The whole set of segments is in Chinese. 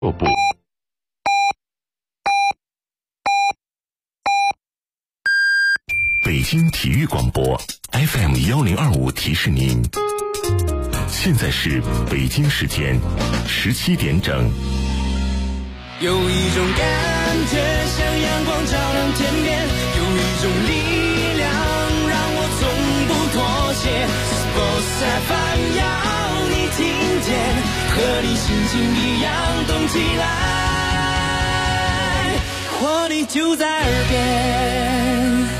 部。北京体育广播 FM1025提示您，现在是北京时间17点整。 有一种感觉像阳光照亮天边，有一种力量让我从不妥协。Sports FM 要你听见，和你心情一样动起来，活力就在耳边。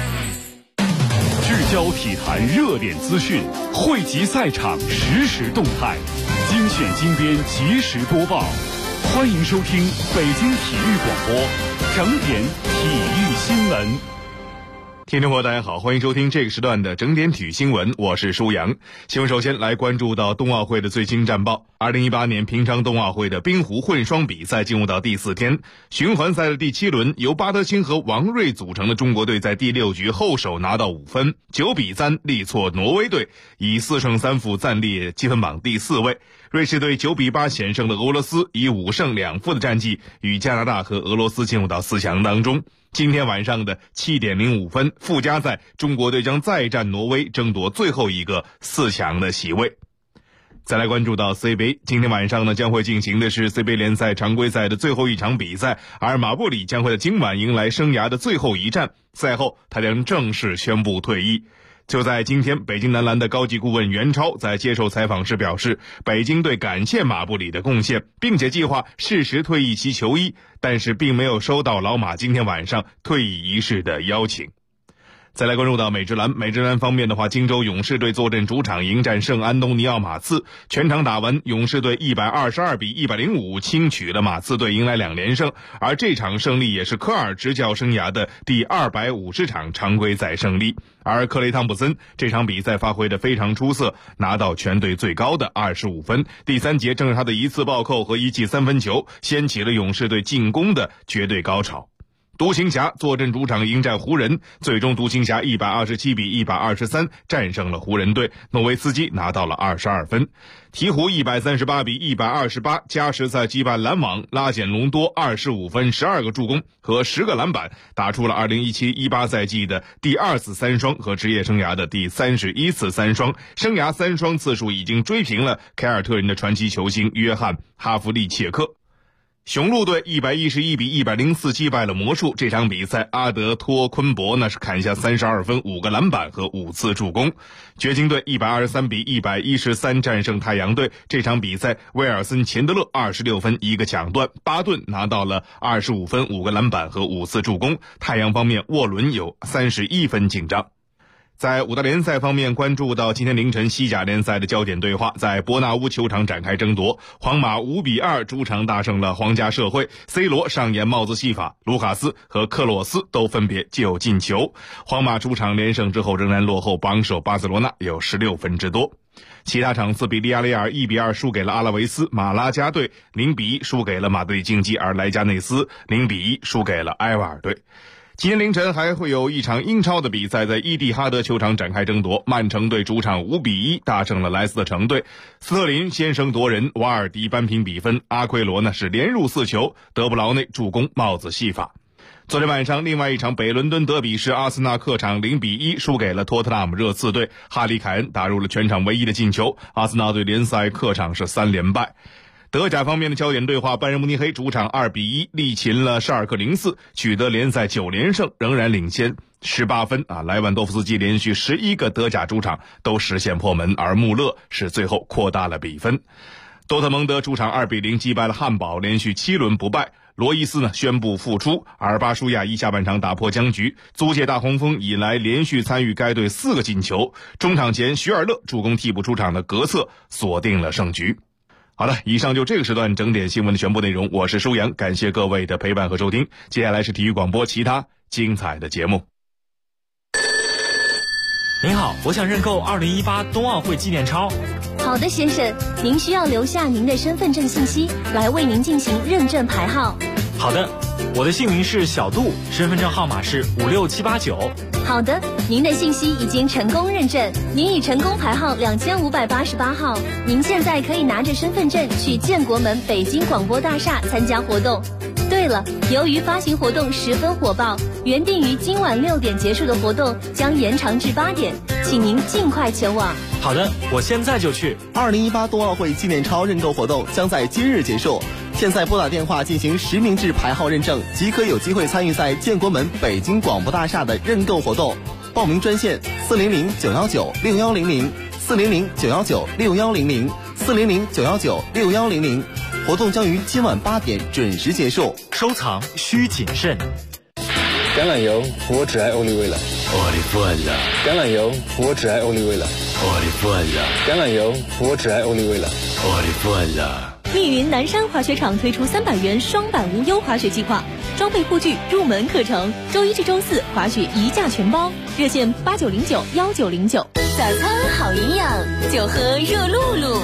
聚焦体坛热点资讯，汇集赛场实时动态，精选精编及时播报。欢迎收听北京体育广播整点体育新闻。 听众朋友大家好，欢迎收听这个时段的整点体育新闻，我是舒阳。新闻首先来关注到冬奥会的最新战报。2018年平昌冬奥会的冰壶混双比赛进入到第4天，循环赛的第7轮，由巴德钦和王睿组成的中国队在第6局后手拿到5分，9比3力挫挪威队，以4胜3负暂列积分榜第4位。瑞士队9比8险胜了俄罗斯，以5胜2负的战绩与加拿大和俄罗斯进入到4强当中。今天晚上的7点05分附加赛，中国队将再战挪威，争夺最后一个4强的席位。再来关注到 CBA， 今天晚上呢将会进行的是 CBA 联赛常规赛的最后一场比赛，而马布里将会在今晚迎来生涯的最后一战，赛后他将正式宣布退役。就在今天，北京男篮的高级顾问袁超在接受采访时表示，北京队感谢马布里的贡献，并且计划适时退役其球衣，但是并没有收到老马今天晚上退役仪式的邀请。再来关注到美职篮方面的话，金州勇士队坐镇主场迎战圣安东尼奥马刺，全场打完，勇士队122比105轻取了马刺队，迎来2连胜，而这场胜利也是科尔执教生涯的第250场常规赛胜利。而克雷汤普森这场比赛发挥得非常出色，拿到全队最高的25分，第3节正是他的一次暴扣和一记3分球，掀起了勇士队进攻的绝对高潮。独行侠坐镇主场迎战湖人，最终独行侠127比123战胜了湖人队，诺维斯基拿到了22分。鹈鹕138比128加时赛击败篮网，拉简隆多25分12个助攻和10个篮板，打出了2017-18赛季的第2次3双和职业生涯的第31次3双，生涯3双次数已经追平了凯尔特人的传奇球星约翰哈弗利切克。雄鹿队111比104击败了魔术，这场比赛阿德托昆博是砍下32分5个篮板和5次助攻。掘金队123比113战胜太阳队，这场比赛威尔森钱德勒26分1个抢断，巴顿拿到了25分5个篮板和5次助攻。太阳方面，沃伦有31分进账。在五大联赛方面，关注到今天凌晨西甲联赛的焦点对话在伯纳乌球场展开争夺，皇马5比2主场大胜了皇家社会， C 罗上演帽子戏法，卢卡斯和克洛斯都分别皆有进球。皇马主场连胜之后仍然落后榜首巴塞罗那有16分之多。其他场次，比利亚雷尔1比2输给了阿拉维斯，马拉加队0比1输给了马德里竞技，而莱加内斯0比1输给了埃瓦尔队。今天凌晨还会有一场英超的比赛在伊蒂哈德球场展开争夺，曼城队主场5比1大胜了莱斯特城队，斯特林先声夺人，瓦尔迪扳平比分，阿奎罗是连入4球，德布劳内助攻帽子戏法。昨天晚上另外一场北伦敦德比是阿森纳客场0比1输给了托特纳姆热刺队，哈里凯恩打入了全场唯一的进球，阿森纳队联赛客场是3连败。德甲方面的焦点对话，拜仁慕尼黑主场2比1力擒了沙尔克04，取得联赛9连胜，仍然领先18分莱万多夫斯基连续11个德甲主场都实现破门，而穆勒是最后扩大了比分。多特蒙德主场2比0击败了汉堡，连续7轮不败。罗伊斯宣布复出，而巴舒亚一下半场打破僵局，租借大黄蜂以来连续参与该队4个进球。中场前徐尔勒助攻替补出场的格策锁定了胜局。好的，以上就这个时段整点新闻的全部内容，我是舒阳，感谢各位的陪伴和收听。接下来是体育广播其他精彩的节目。 您好，我想认购2018冬奥会纪念钞。 好的，先生，您需要留下您的身份证信息来为您进行认证排号。 好的，我的姓名是小杜，身份证号码是56789。 好的，您的信息已经成功认证，您已成功排号2588号。您现在可以拿着身份证去建国门北京广播大厦参加活动。对了，由于发行活动十分火爆，原定于今晚6点结束的活动将延长至8点，请您尽快前往。 好的，我现在就去。 2018冬奥会纪念钞认购活动将在今日结束，现在拨打电话进行实名制排号认证，即可有机会参与在建国门北京广播大厦的认购活动。报名专线400-919-6100 400-919-6100 400-919-6100。活动将于今晚8点准时结束， 收藏需谨慎。 橄榄油，我只爱欧丽薇了。橄榄油，我只爱欧丽薇了。橄榄油，我只爱欧丽薇了。 密云南山滑雪场推出300元双板无忧滑雪计划，装备护具入门课程，周一至周四滑雪一价全包，热线8909-1909。早餐好营养，就喝热露露。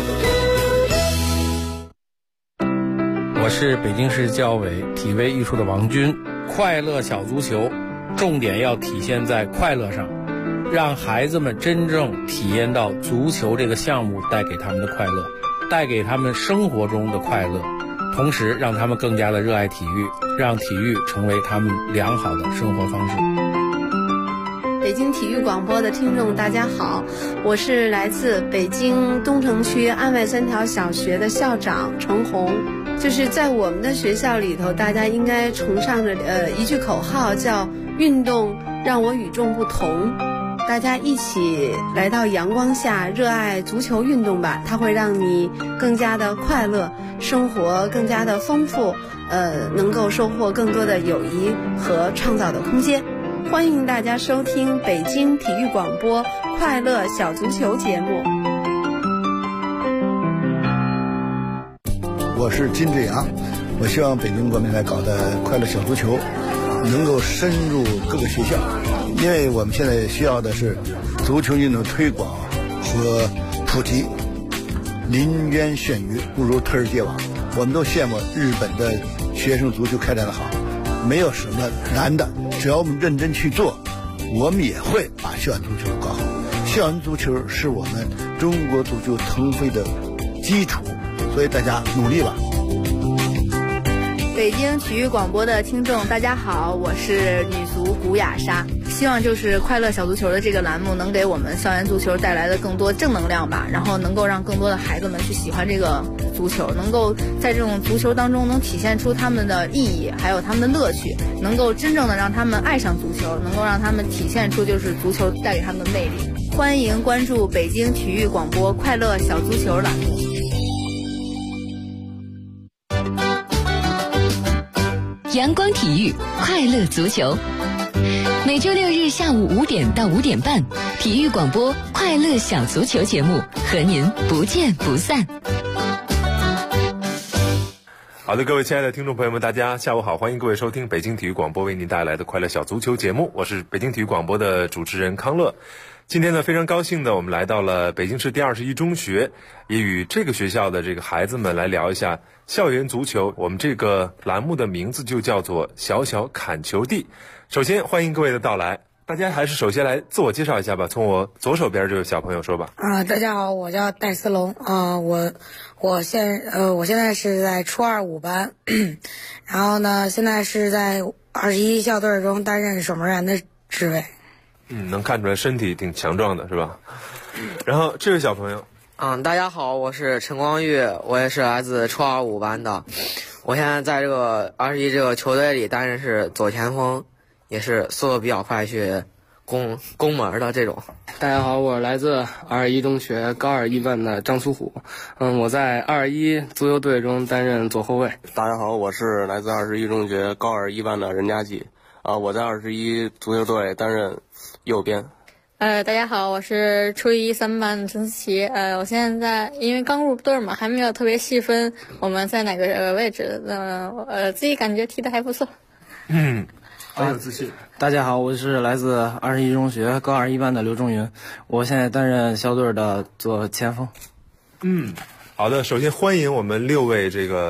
我是北京市教委体卫艺术的王军。快乐小足球重点要体现在快乐上，让孩子们真正体验到足球这个项目带给他们的快乐，带给他们生活中的快乐，同时让他们更加的热爱体育，让体育成为他们良好的生活方式。 北京体育广播的听众大家好，我是来自北京东城区安外3条小学的校长程红。就是在我们的学校里头，大家应该崇尚着一句口号，叫运动让我与众不同。大家一起来到阳光下，热爱足球运动吧，它会让你更加的快乐，生活更加的丰富，能够收获更多的友谊和创造的空间。欢迎大家收听北京体育广播快乐小足球节目。 我是金志阳，我希望北京国民台搞的快乐小足球能够深入各个学校，因为我们现在需要的是足球运动推广和普及。临渊羡鱼，不如特尔界网。我们都羡慕日本的学生足球开展的好，没有什么难的，只要我们认真去做，我们也会把校园足球搞好。校园足球是我们中国足球腾飞的基础，所以大家努力吧。 北京体育广播的听众大家好，我是女足古雅莎。希望就是快乐小足球的这个栏目能给我们校园足球带来的更多正能量吧，然后能够让更多的孩子们去喜欢这个足球，能够在这种足球当中能体现出他们的意义还有他们的乐趣，能够真正的让他们爱上足球，能够让他们体现出就是足球带给他们的魅力。欢迎关注北京体育广播快乐小足球栏目。 阳光体育快乐足球，每周6日下午5点到5点半，体育广播快乐小足球节目和您不见不散。 好的，各位亲爱的听众朋友们，大家下午好，欢迎各位收听北京体育广播为您带来的快乐小足球节目，我是北京体育广播的主持人康乐。今天呢，非常高兴的我们来到了北京市第21中学，也与这个学校的这个孩子们来聊一下校园足球。我们这个栏目的名字就叫做小小砍球地。首先欢迎各位的到来，大家还是首先来自我介绍一下吧，从我左手边这位小朋友说吧。 大家好，我叫戴思龙我现在是在初二5班然后呢现在是在21校队中担任守门员的职位。 能看出来身体挺强壮的是吧？然后这位小朋友， 大家好，我是陈光玉，我也是来自初二5班的，我现在在这个21这个球队里担任是左前锋，也是速度比较快去攻门的这种。 大家好，我来自21中学高2一班的张苏虎，我在21足球队中担任左后卫。 大家好，我是来自21中学高2一班的任佳吉，我在21足球队担任右边。 大家好，我是初一3班的陈思琪。我现在因为刚入队嘛，还没有特别细分我们在哪个位置。自己感觉踢得还不错。 很有自信。 大家好，我是来自21中学高2一班的刘仲云，我现在担任校队的左前锋。 好的，首先欢迎我们6位这个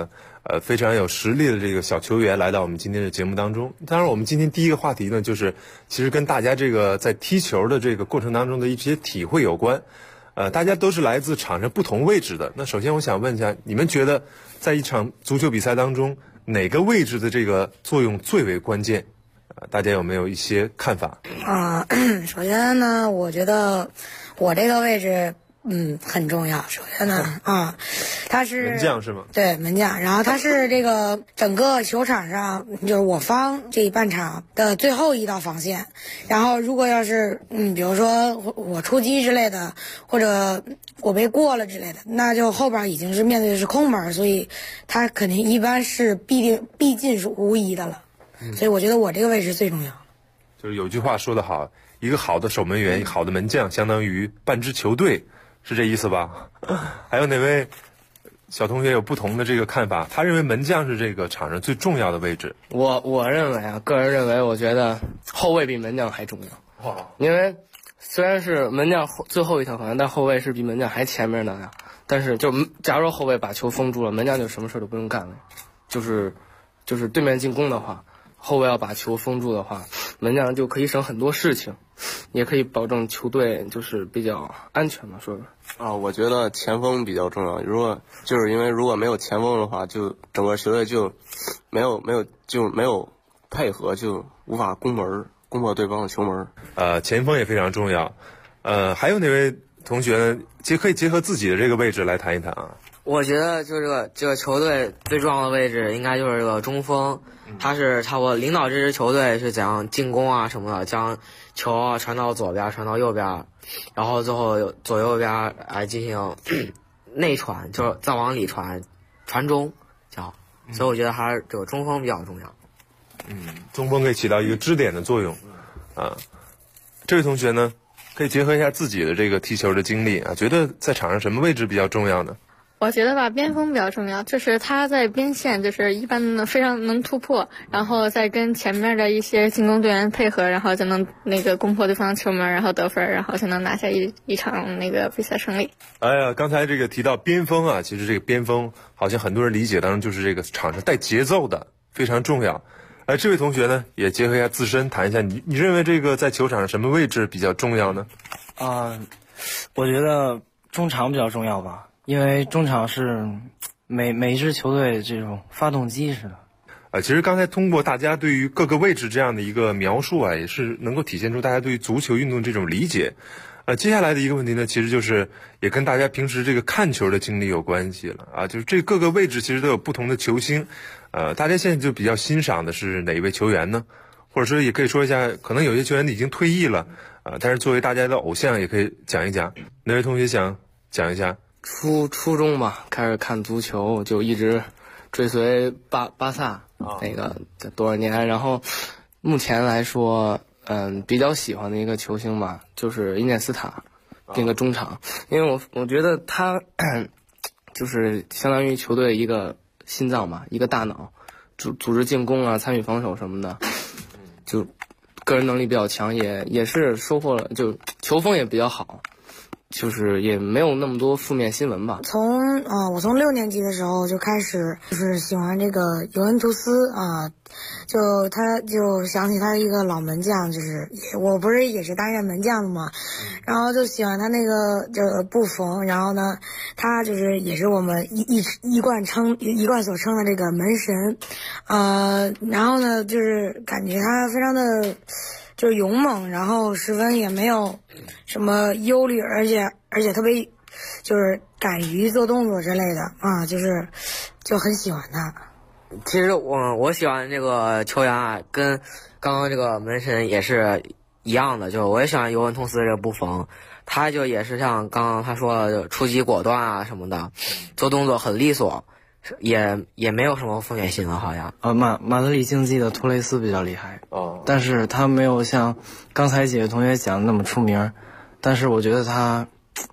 非常有实力的这个小球员来到我们今天的节目当中。当然我们今天第一个话题呢，就是其实跟大家这个在踢球的这个过程当中的一些体会有关。大家都是来自场上不同位置的。那首先我想问一下，你们觉得在一场足球比赛当中，哪个位置的这个作用最为关键？大家有没有一些看法？ 首先呢，我觉得我这个位置很重要。首先呢，他是门将是吗？ 对，门将。然后他是这个整个球场上就是我方这一半场的最后一道防线。然后如果要是比如说我出击之类的，或者我被过了之类的，那就后边已经是面对的是空门，所以他肯定一般是必进是无疑的了。所以我觉得我这个位置最重要。 就是有句话说得好，一个好的守门员，一个好的门将，相当于半支球队，是这意思吧？还有哪位小同学有不同的这个看法？他认为门将是这个场上最重要的位置。 我认为啊，个人认为，我觉得后卫比门将还重要。哇！因为虽然是门将最后一条防线，但后卫是比门将还前面的呀。但是假如后卫把球封住了，门将就什么事都不用干了。就是对面进攻的话，后卫要把球封住的话，门将就可以省很多事情，也可以保证球队就是比较安全嘛，说是。 我觉得前锋比较重要。因为如果没有前锋的话，就整个球队就没有配合，就无法攻破对方的球门。 前锋也非常重要。还有哪位同学呢？可以结合自己的这个位置来谈一谈啊。 我觉得就这个球队最重要的位置应该就是这个中锋，他是差不多领导这支球队是怎样进攻啊什么的，将球传到左边传到右边，然后最后左右边来进行内传，就是再往里传中这样。所以我觉得还是这个中锋比较重要。 中锋可以起到一个支点的作用啊。这位同学呢，可以结合一下自己的这个踢球的经历啊，觉得在场上什么位置比较重要呢？ 我觉得吧，边锋比较重要，就是他在边线就是一般的非常能突破，然后再跟前面的一些进攻队员配合，然后就能攻破对方球门，然后得分，然后就能拿下一场比赛胜利。 刚才这个提到边锋啊，其实这个边锋好像很多人理解当中就是这个场上带节奏的，非常重要。这位同学呢，也结合一下自身谈一下，你认为这个在球场上什么位置比较重要呢？ 我觉得中场比较重要吧。因为中场是每一支球队这种发动机似的。 其实刚才通过大家对于各个位置这样的一个描述啊，也是能够体现出大家对于足球运动这种理解。接下来的一个问题呢，其实就是也跟大家平时这个看球的经历有关系了啊。就是这各个位置其实都有不同的球星，大家现在就比较欣赏的是哪一位球员呢？或者说也可以说一下，可能有些球员已经退役了但是作为大家的偶像，也可以讲一讲。哪位同学想讲一下？ 初中吧，开始看足球，就一直追随巴萨多少年，然后目前来说，比较喜欢的一个球星吧，就是伊涅斯塔那个中场，因为我觉得他就是相当于球队一个心脏吧，一个大脑，组织进攻啊，参与防守什么的，就个人能力比较强，也是收获了，就球风也比较好。就是也没有那么多负面新闻吧。 我从6年级的时候就开始就是喜欢这个尤文图斯啊，就想起他一个老门将，就是我不是也是担任门将的嘛，然后就喜欢他那个就是布冯，然后呢，他就是也是我们一贯所称的这个门神，然后呢就是感觉他非常的。就是勇猛，然后十分也没有什么忧虑，而且特别就是敢于做动作之类的啊，就很喜欢他。 其实我喜欢这个球员啊，跟刚刚这个门神也是一样的，就是我也喜欢尤文图斯这个布冯，他就也是像刚刚他说的出击果断啊什么的，做动作很利索。也没有什么负面新闻，好像。 马德里竞技的托雷斯比较厉害但是他没有像刚才几位同学讲的那么出名，但是我觉得他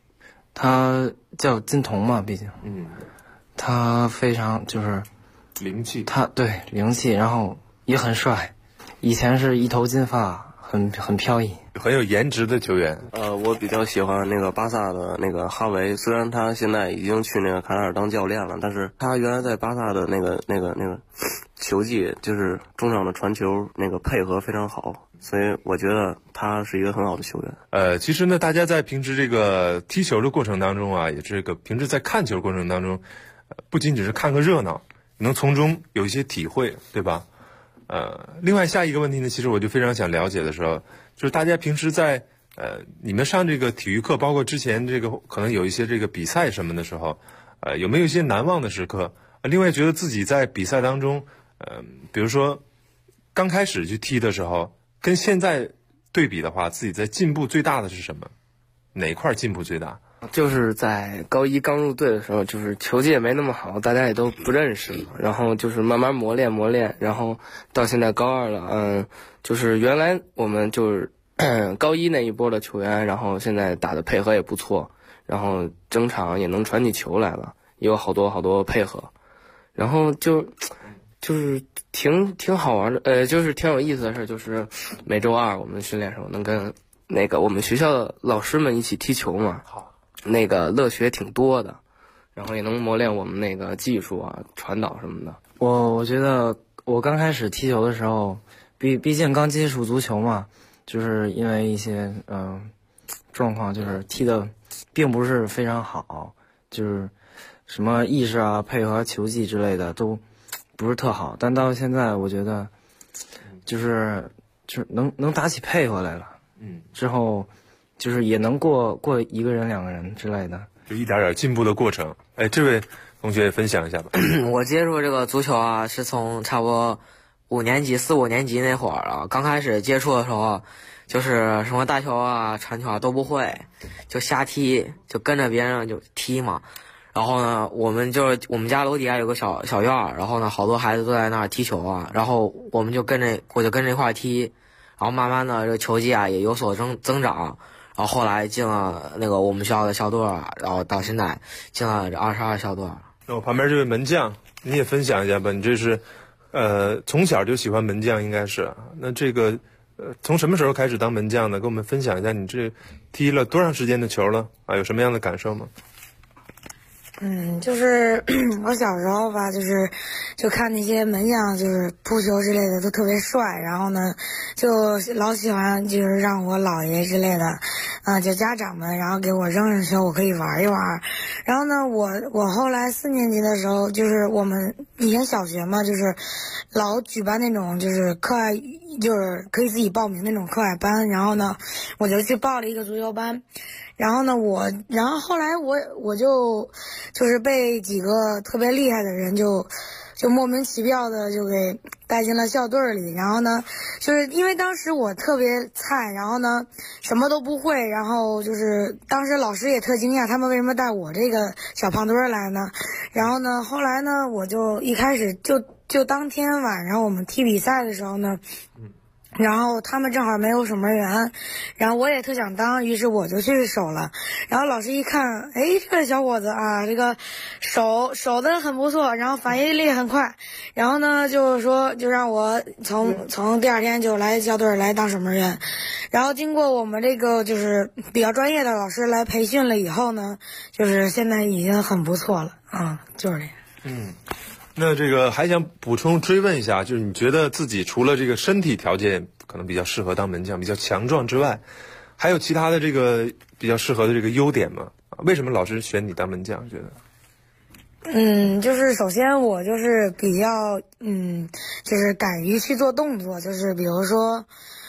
叫金童嘛，毕竟，他非常就是灵气， 灵气，然后也很帅，以前是一头金发， 很飘逸， 很有颜值的球员。 我比较喜欢那个巴萨的那个哈维，虽然他现在已经去那个卡塔尔当教练了，但是他原来在巴萨的那个球技，就是中场的传球那个配合非常好，所以我觉得他是一个很好的球员。 其实呢，大家在平时这个踢球的过程当中啊，也这个平时在看球过程当中，不仅只是看个热闹，能从中有一些体会，对吧？另外下一个问题呢，其实我就非常想了解的时候，就是大家平时在你们上这个体育课，包括之前这个可能有一些这个比赛什么的时候，有没有一些难忘的时刻？另外觉得自己在比赛当中，比如说刚开始去踢的时候，跟现在对比的话，自己在进步最大的是什么？哪块进步最大？ 就是在高一刚入队的时候，就是球技也没那么好，大家也都不认识嘛，然后就是慢慢磨练，然后到现在高二了，就是原来我们就是高一那一波的球员，然后现在打的配合也不错，然后争场也能传起球来了，也有好多配合，然后就是挺好玩的，就是挺有意思的事，就是每周二我们训练的时候能跟那个我们学校的老师们一起踢球嘛，那个乐趣也挺多的，然后也能磨练我们那个技术啊、传导什么的。 我觉得我刚开始踢球的时候，毕竟刚接触足球嘛，就是因为一些状况，就是踢的并不是非常好，就是什么意识啊、配合、球技之类的都不是特好。但到现在，我觉得就是能打起配合来了。之后就是也能过一个人、两个人之类的， 就一点点进步的过程。这位同学也分享一下吧。 我接触这个足球啊，是从差不多4、5年级那会儿啊，刚开始接触的时候，就是什么大球啊、传球啊都不会，就瞎踢，就跟着别人就踢嘛。然后呢，我们家楼底下有个小院儿，然后呢，好多孩子都在那儿踢球啊，然后我就跟着一块儿踢，然后慢慢的这个球技啊也有所增长。然后后来进了那个我们学校的校队，然后到现在进了22校队。 那我旁边这位门将，你也分享一下吧。你这是从小就喜欢门将，应该是。那这个从什么时候开始当门将的？跟我们分享一下，你这踢了多长时间的球了啊？有什么样的感受吗？ 就是我小时候吧，就看那些门将，就是扑球之类的都特别帅，然后呢，就老喜欢就是让我姥爷之类的，就家长们，然后给我扔球，我可以玩一玩。然后呢，我后来4年级的时候，就是我们以前小学嘛，就是老举办那种就是课外，就是可以自己报名那种课外班，然后呢，我就去报了一个足球班。然后呢，后来我就是被几个特别厉害的人就莫名其妙的就给带进了校队里。然后呢，就是因为当时我特别菜，然后呢什么都不会，然后就是当时老师也特惊讶，他们为什么带我这个小胖墩来呢？然后呢，后来呢，我就一开始就当天晚上我们踢比赛的时候呢。然后他们正好没有守门员，然后我也特想当，于是我就去守了。然后老师一看，这个小伙子啊，这个守得很不错，然后反应力很快，然后呢就让我从第二天就来校队来当守门员。然后经过我们这个就是比较专业的老师来培训了以后呢，就是现在已经很不错了啊，就是这样。 那这个还想补充追问一下，就是你觉得自己除了这个身体条件可能比较适合当门将，比较强壮之外，还有其他的这个比较适合的这个优点吗？为什么老师选你当门将？觉得？ 就是首先我就是比较就是敢于去做动作，就是比如说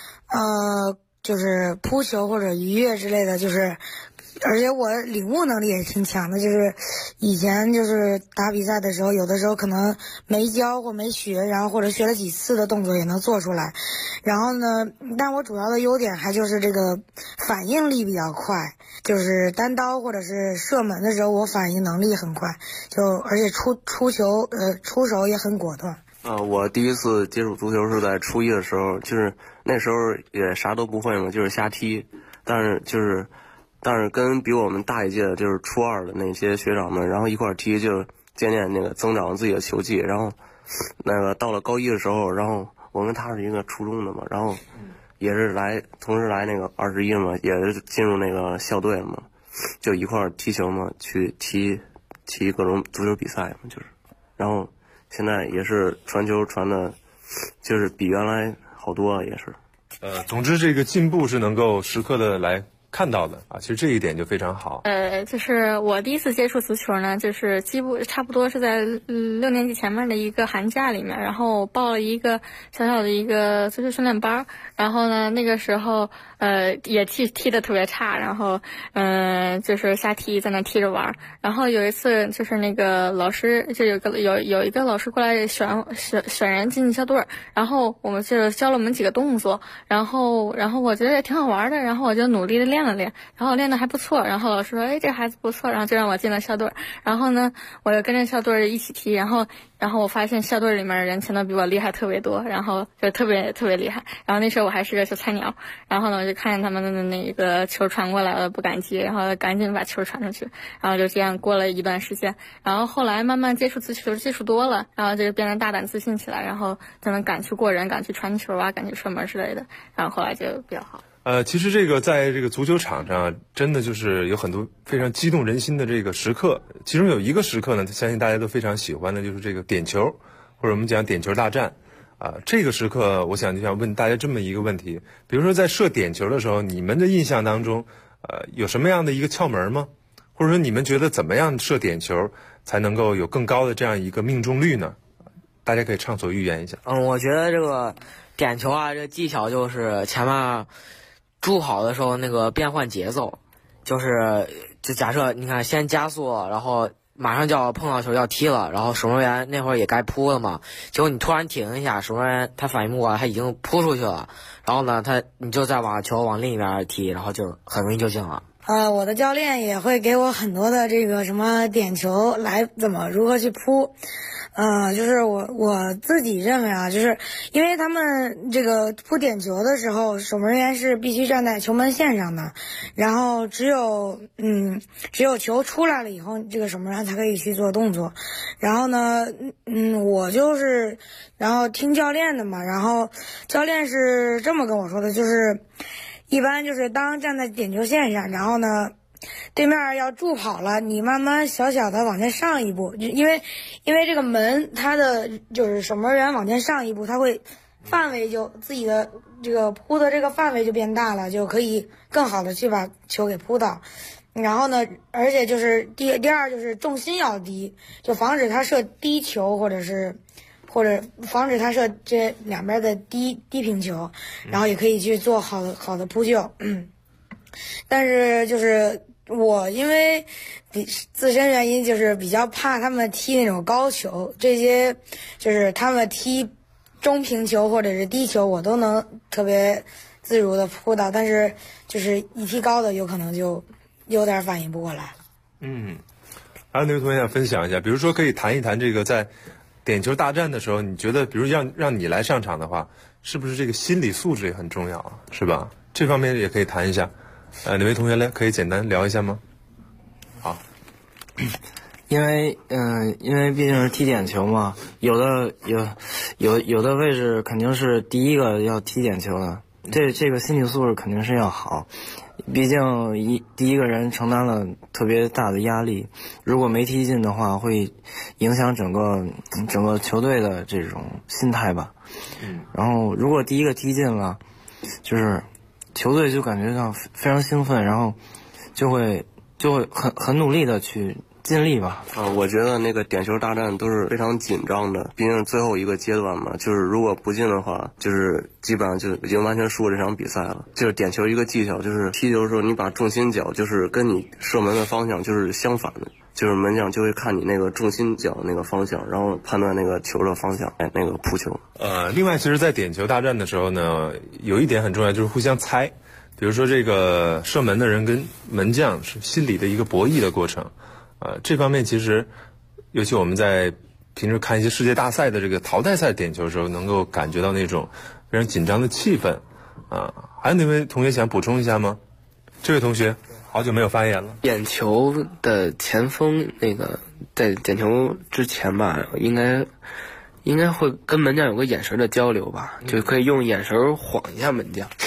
就是扑球或者鱼跃之类的，就是而且我领悟能力也挺强的，就是以前就是打比赛的时候，有的时候可能没教或没学，然后或者学了几次的动作也能做出来。然后呢，但我主要的优点还就是这个反应力比较快，就是单刀或者是射门的时候，我反应能力很快，而且出手也很果断。 我第一次接触足球是在初一的时候，就是那时候也啥都不会嘛，就是瞎踢，但是跟比我们大一届的就是初二的那些学长们，然后一块踢，就渐渐那个增长自己的球技。然后那个到了高一的时候，然后我跟他是一个初中的嘛，然后也是同时来那个21嘛，也是进入那个校队嘛，就一块儿踢球嘛，去踢各种足球比赛嘛，就是，然后现在也是传球传的，就是比原来好多也是。 总之这个进步是能够时刻的来看到的啊，其实这一点就非常好。 就是我第一次接触足球呢，就是差不多是在6年级前面的一个寒假里面，然后报了一个小小的一个足球训练班，然后呢那个时候也踢得特别差，然后就是瞎踢，在那踢着玩。然后有一次就是那个老师就有一个老师过来选人进校队，然后我们就教了我们几个动作，然后我觉得也挺好玩的，然后我就努力的练了练，然后练得还不错，然后老师说这孩子不错，然后就让我进了校队。然后呢我就跟着校队一起踢，然后我发现校队里面的人全都比我厉害特别多，然后就特别特别厉害。然后那时候我还是个小菜鸟，然后呢我就看见他们的那个球传过来了不敢接，然后赶紧把球传出去，然后就这样过了一段时间。然后后来慢慢接触足球接触多了，然后就变得大胆自信起来，然后就能敢去过人，敢去传球啊，敢去射门之类的，然后后来就比较好。 其实这个在这个足球场上真的就是有很多非常激动人心的这个时刻，其中有一个时刻呢，相信大家都非常喜欢的，就是这个点球，或者我们讲点球大战这个时刻我想就想问大家这么一个问题，比如说在射点球的时候，你们的印象当中有什么样的一个窍门吗？或者说你们觉得怎么样射点球才能够有更高的这样一个命中率呢？大家可以畅所欲言一下。 我觉得这个点球啊，这个技巧就是前面助跑的时候那个变换节奏，就假设你看先加速，然后马上就要碰到球要踢了，然后守门员那会儿也该扑了嘛，结果你突然停一下，守门员他反应不过来，他已经扑出去了，然后呢你就再把球往另一边踢，然后就很容易就进了。 我的教练也会给我很多的这个什么点球来如何去扑。就是我自己认为啊，就是因为他们这个扑点球的时候，守门员是必须站在球门线上的，然后只有球出来了以后，这个守门员才可以去做动作。然后呢，我就是然后听教练的嘛，然后教练是这么跟我说的，就是一般就是当站在点球线上，然后呢对面要助跑了，你慢慢小小的往前上一步，因为这个门它的就是守门员往前上一步，它会范围就自己的这个扑的这个范围就变大了，就可以更好的去把球给扑到。然后呢，而且就是第二就是重心要低，就防止他射低球，或者防止他射这两边的低平球，然后也可以去做好的扑救。但是就是我因为自身原因，就是比较怕他们踢那种高球，这些就是他们踢中平球或者是低球，我都能特别自如的扑到，但是就是一踢高的有可能就有点反应不过来。 还有那位同学想分享一下，比如说可以谈一谈这个在点球大战的时候，你觉得比如让你来上场的话，是不是这个心理素质也很重要啊？是吧？这方面也可以谈一下。哪位同学来可以简单聊一下吗？好， 因为毕竟是踢点球嘛，有的位置肯定是第一个要踢点球的，这个心理素质肯定是要好，毕竟第一个人承担了特别大的压力，如果没踢进的话，会影响整个球队的这种心态吧。然后如果第一个踢进了，就是球队就感觉到非常兴奋，然后就会很努力的去尽力吧。 我觉得那个点球大战都是非常紧张的，毕竟最后一个阶段嘛，就是如果不进的话，就是基本上就已经完全输了这场比赛了。就是点球一个技巧，就是踢球的时候你把重心脚就是跟你射门的方向就是相反的，就是门将就会看你那个重心脚那个方向，然后判断那个球的方向，那个扑球。 另外其实在点球大战的时候呢，有一点很重要，就是互相猜。比如说这个射门的人跟门将是心理的一个博弈的过程。这方面其实尤其我们在平时看一些世界大赛的这个淘汰赛点球的时候，能够感觉到那种非常紧张的气氛。还有哪位同学想补充一下吗？这位同学好久没有发言了。 点球的前锋那个在点球之前吧，应该会跟门将有个眼神的交流吧，就可以用眼神晃一下门将。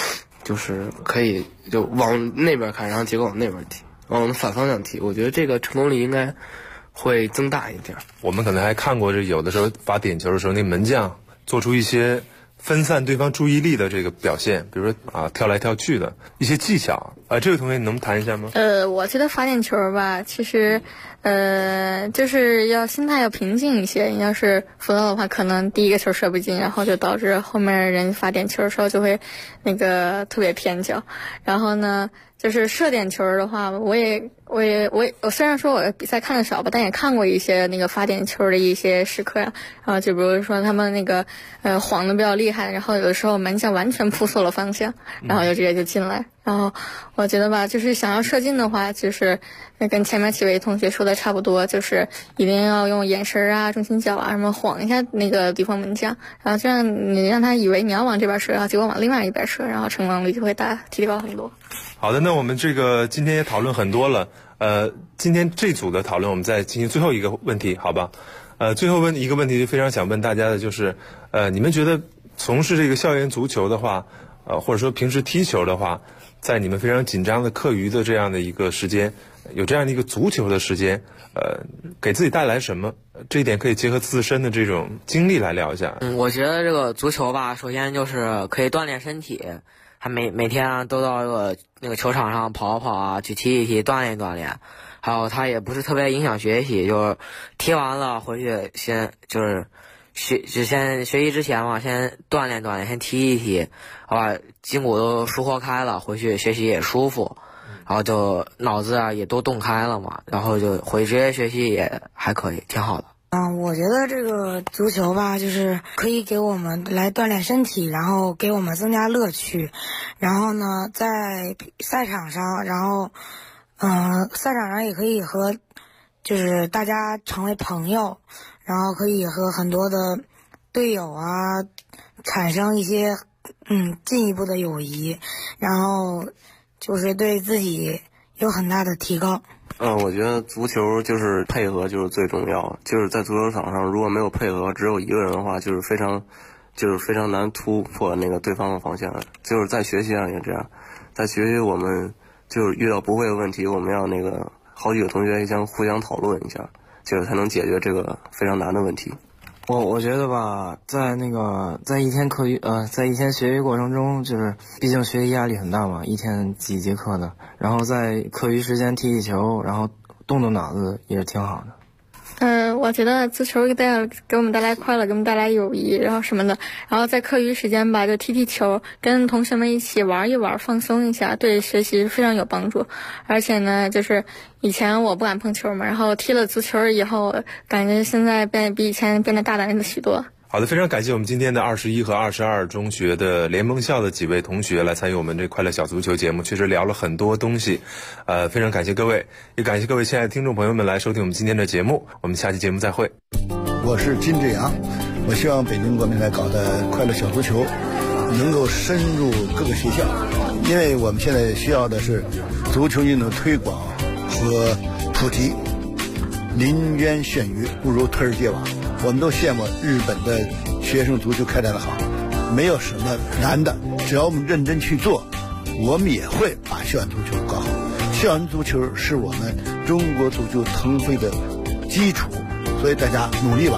就是可以就往那边看，然后结果往那边踢，往反方向踢。我觉得这个成功率应该会增大一点。 我们可能还看过，这有的时候罚点球的时候，那门将做出一些分散对方注意力的这个表现，比如说跳来跳去的一些技巧这位同学你能谈一下吗？ 我觉得罚点球吧，其实就是要心态要平静一些。你要是否则的话，可能第一个球射不进，然后就导致后面人罚点球的时候就会那个特别偏脚。然后呢，就是射点球的话，我虽然说我比赛看的少吧，但也看过一些那个罚点球的一些时刻呀。然后就比如说他们那个晃的比较厉害，然后有的时候门将完全扑错了方向，然后就直接就进来。然后我觉得吧，就是想要射进的话，就是跟前面几位同学说的差不多，就是一定要用眼神啊、重心脚啊什么晃一下那个对方门将，然后这样你让他以为你要往这边射，然后结果往另外一边射，然后成功率就会提高很多。 好的，那我们这个今天也讨论很多了，今天这组的讨论我们再进行最后一个问题，好吧？最后一个问题就非常想问大家的就是，你们觉得从事这个校园足球的话，或者说平时踢球的话，在你们非常紧张的课余的这样的一个时间，有这样的一个足球的时间，给自己带来什么？这一点可以结合自身的这种经历来聊一下。 我觉得这个足球吧，首先就是可以锻炼身体，还每天都到那个球场上跑跑啊，去踢一踢，锻炼锻炼。还有它也不是特别影响学习，就是踢完了回去先就是先学习之前嘛，先锻炼锻炼，先踢一踢，好吧，筋骨都舒活开了，回去学习也舒服，然后就脑子也都动开了嘛，然后就回职业学习也还可以，挺好的。 我觉得这个足球吧，就是可以给我们来锻炼身体，然后给我们增加乐趣。然后呢，在赛场上，然后赛场上也可以和就是大家成为朋友，然后可以和很多的队友啊产生一些进一步的友谊，然后就是对自己有很大的提高。 我觉得足球就是配合就是最重要，就是在足球场上如果没有配合，只有一个人的话，就是非常难突破那个对方的防线。就是在学习上也这样，在学习我们就是遇到不会的问题，我们要那个好几个同学互相讨论一下，就是才能解决这个非常难的问题。 我觉得吧，在一天学习过程中，就是毕竟学习压力很大嘛，一天几节课的，然后在课余时间踢踢球，然后动动脑子也是挺好的。 我觉得足球给我们带来快乐，给我们带来友谊，然后什么的。然后在课余时间吧，就踢踢球，跟同学们一起玩一玩，放松一下，对学习非常有帮助。而且呢，就是以前我不敢碰球嘛，然后踢了足球以后，感觉现在比以前变得大胆了许多。 好的，非常感谢我们今天的21和22中学的联盟校的几位同学来参与我们这快乐小足球节目，确实聊了很多东西，非常感谢各位，也感谢各位亲爱的听众朋友们来收听我们今天的节目，我们下期节目再会。 我是金志阳，我希望北京国民台搞的快乐小足球能够深入各个学校，因为我们现在需要的是足球运动推广和普及。临渊羡鱼，不如推而接网。我们都羡慕日本的学生足球开展的好，没有什么难的，只要我们认真去做，我们也会把校园足球搞好。校园足球是我们中国足球腾飞的基础，所以大家努力吧。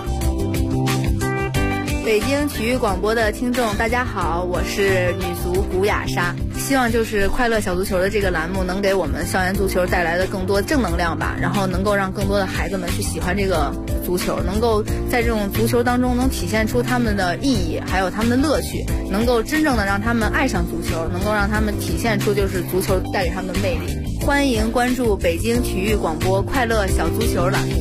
北京体育广播的听众大家好，我是女足古雅莎。希望就是快乐小足球的这个栏目能给我们校园足球带来的更多正能量吧，然后能够让更多的孩子们去喜欢这个足球，能够在这种足球当中能体现出他们的意义，还有他们的乐趣，能够真正的让他们爱上足球，能够让他们体现出就是足球带给他们的魅力。欢迎关注北京体育广播快乐小足球栏目。